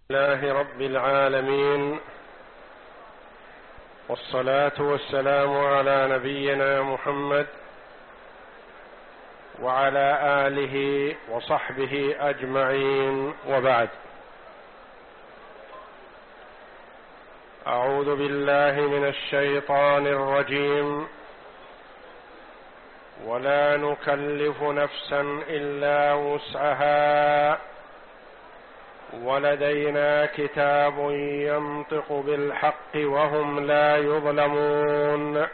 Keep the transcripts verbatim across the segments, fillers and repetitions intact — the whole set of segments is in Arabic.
لله رب العالمين، والصلاة والسلام على نبينا محمد وعلى آله وصحبه أجمعين، وبعد. أعوذ بالله من الشيطان الرجيم. ولا نكلف نفسا إلا وسعها ولدينا كتاب ينطق بالحق وهم لا يظلمون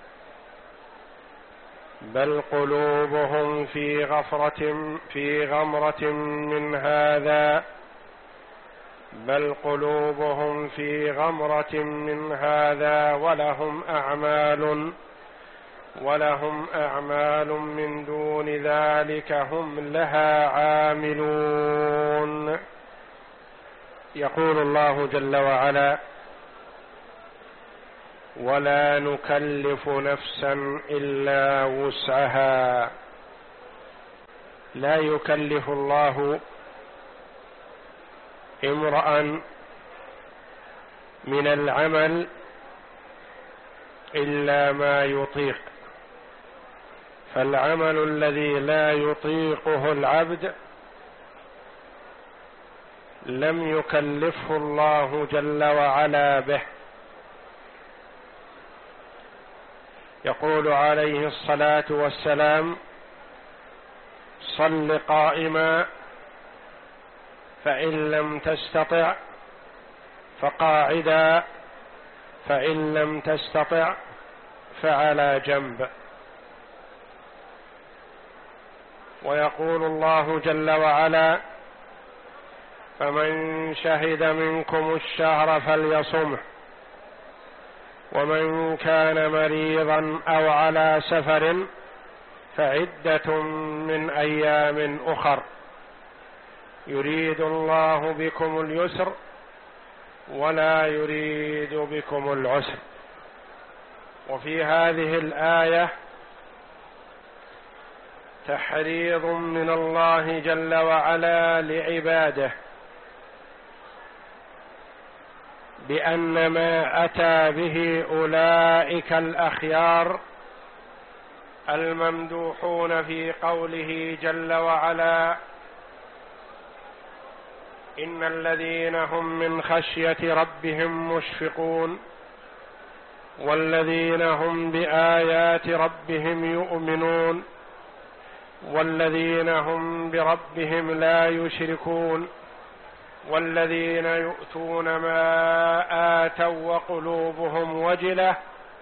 بل قلوبهم في غفرة في غمرة من هذا بل قلوبهم في غمرة من هذا ولهم أعمال ولهم أعمال من دون ذلك هم لها عاملون. يقول الله جل وعلا: ولا نكلف نفسا إلا وسعها. لا يكلف الله امرأ من العمل إلا ما يطيق، فالعمل الذي لا يطيقه العبد لم يكلفه الله جل وعلا به. يقول عليه الصلاة والسلام: صل قائما فإن لم تستطع فقاعدا فإن لم تستطع فعلى جنب. ويقول الله جل وعلا: فمن شهد منكم الشهر فليصمه ومن كان مريضا أو على سفر فعدة من أيام أخر يريد الله بكم اليسر ولا يريد بكم العسر. وفي هذه الآية تحريض من الله جل وعلا لعباده بأن ما أتى به أولئك الأخيار الممدوحون في قوله جل وعلا: إن الذين هم من خشية ربهم مشفقون والذين هم بآيات ربهم يؤمنون والذين هم بربهم لا يشركون والذين يؤتون ما آتوا وقلوبهم وجلة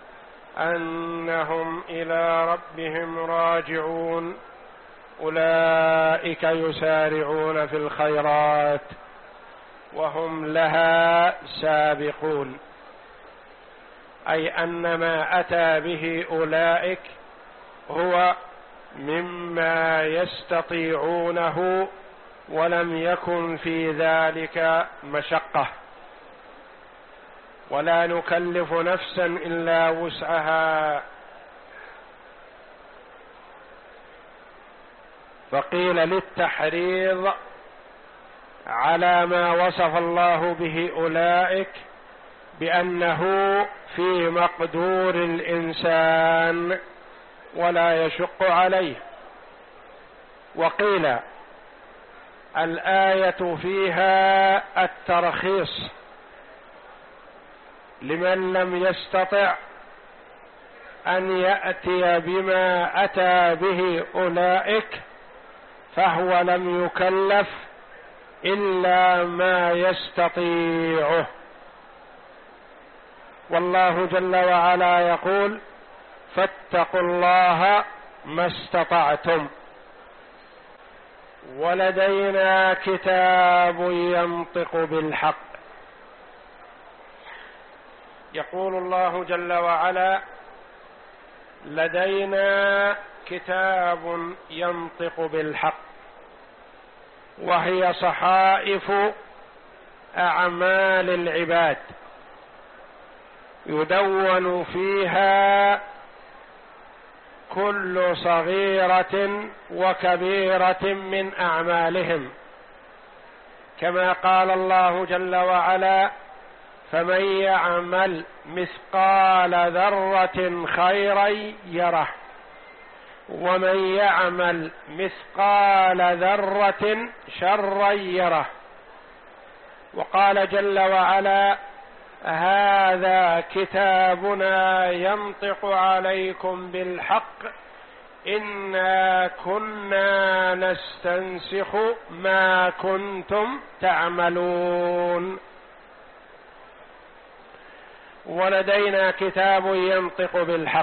أنهم إلى ربهم راجعون أولئك يسارعون في الخيرات وهم لها سابقون. أي أن ما أتى به أولئك هو مما يستطيعونه ولم يكن في ذلك مشقة. ولا نكلف نفسا إلا وسعها. فقيل للتحريض على ما وصف الله به أولئك بأنه في مقدور الإنسان ولا يشق عليه. وقيل الآية فيها الترخيص لمن لم يستطع أن يأتي بما أتى به أولئك فهو لم يكلف إلا ما يستطيعه. والله جل وعلا يقول: فاتقوا الله ما استطعتم ولدينا كتاب ينطق بالحق. يقول الله جل وعلا: لدينا كتاب ينطق بالحق، وهي صحائف أعمال العباد يدون فيها كل صغيرة وكبيرة من أعمالهم، كما قال الله جل وعلا: فمن يعمل مثقال ذرة خيرا يره ومن يعمل مثقال ذرة شرا يره. وقال جل وعلا: هذا كتابنا ينطق عليكم بالحق إنا كنا نستنسخ ما كنتم تعملون. ولدينا كتاب ينطق بالحق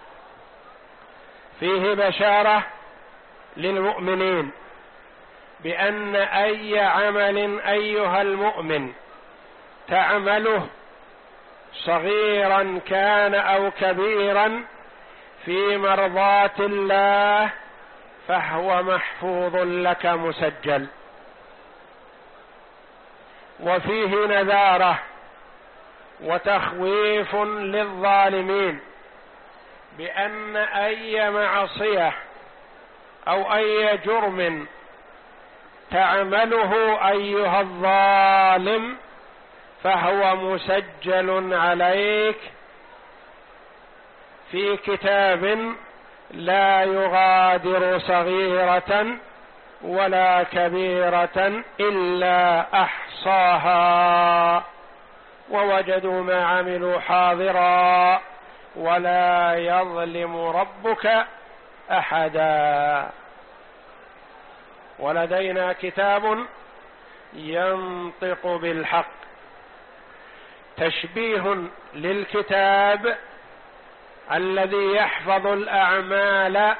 فيه بشارة للمؤمنين بأن أي عمل أيها المؤمن تعمله صغيرا كان أو كبيرا في مرضاة الله فهو محفوظ لك مسجل. وفيه نذارة وتخويف للظالمين بأن أي معصية أو أي جرم تعمله أيها الظالم فهو مسجل عليك في كتاب لا يغادر صغيرة ولا كبيرة إلا أحصاها ووجدوا ما عملوا حاضرا ولا يظلم ربك أحدا. ولدينا كتاب ينطق بالحق، تشبيه للكتاب الذي يحفظ الأعمال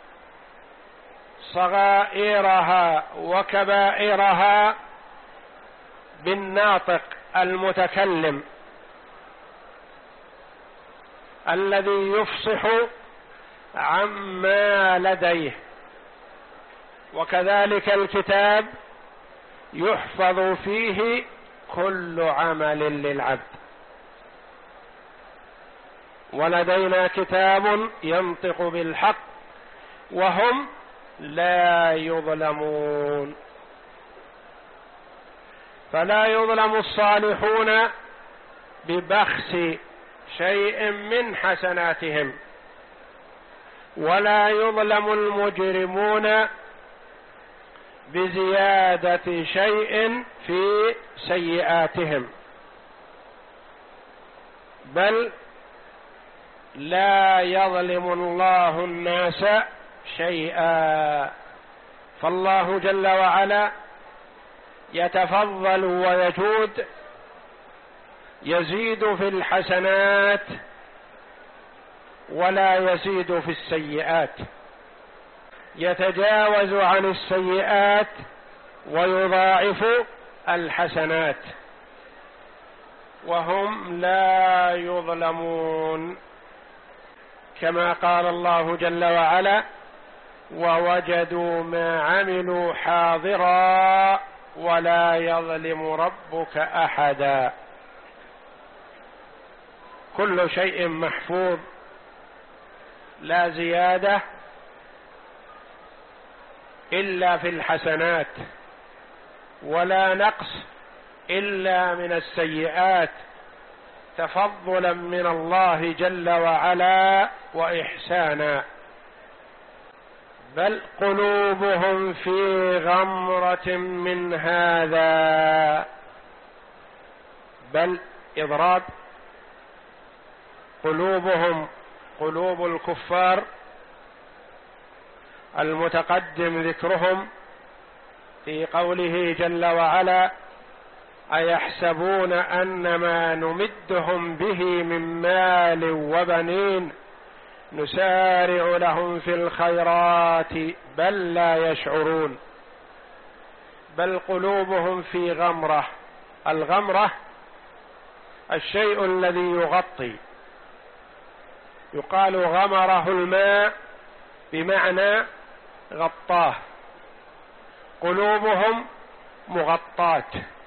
صغائرها وكبائرها بالناطق المتكلم الذي يفصح عما لديه. وكذلك الكتاب يحفظ فيه كل عمل للعبد. ولدينا كتاب ينطق بالحق وهم لا يظلمون. فلا يظلم الصالحون ببخس شيء من حسناتهم، ولا يظلم المجرمون بزيادة شيء في سيئاتهم، بل لا يظلم الله الناس شيئا. فالله جل وعلا يتفضل ويجود، يزيد في الحسنات ولا يزيد في السيئات، يتجاوز عن السيئات ويضاعف الحسنات، وهم لا يظلمون. كما قال الله جل وعلا: ووجدوا ما عملوا حاضرا ولا يظلم ربك أحدا. كل شيء محفوظ، لا زيادة إلا في الحسنات، ولا نقص إلا من السيئات، تفضلا من الله جل وعلا وإحسانا. بل قلوبهم في غمرة من هذا. بل إضراب قلوبهم قلوب الكفار المتقدم ذكرهم في قوله جل وعلا: أيحسبون أن ما نمدهم به من مال وبنين نسارع لهم في الخيرات بل لا يشعرون. بل قلوبهم في غمرة. الغمرة الشيء الذي يغطي، يقال غمره الماء بمعنى غطاه. قلوبهم مغطاة.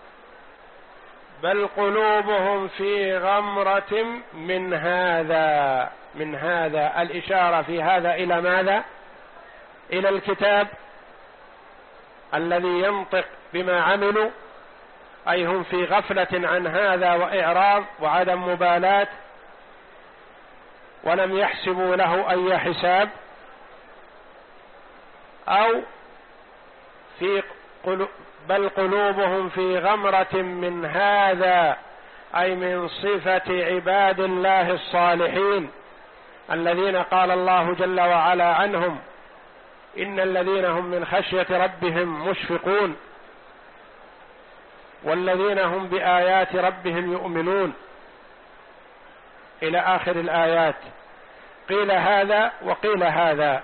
بل قلوبهم في غمرة من هذا. من هذا الإشارة في هذا إلى ماذا؟ إلى الكتاب الذي ينطق بما عملوا أي هم في غفلة عن هذا وإعراض وعدم مبالاة، ولم يحسبوا له أي حساب، أو في قلوب بل قلوبهم في غمرة من هذا، أي من صفة عباد الله الصالحين الذين قال الله جل وعلا عنهم: إن الذين هم من خشية ربهم مشفقون والذين هم بآيات ربهم يؤمنون، إلى آخر الآيات. قيل هذا وقيل هذا،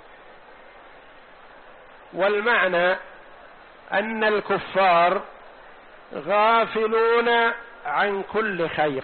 والمعنى أن الكفار غافلون عن كل خير،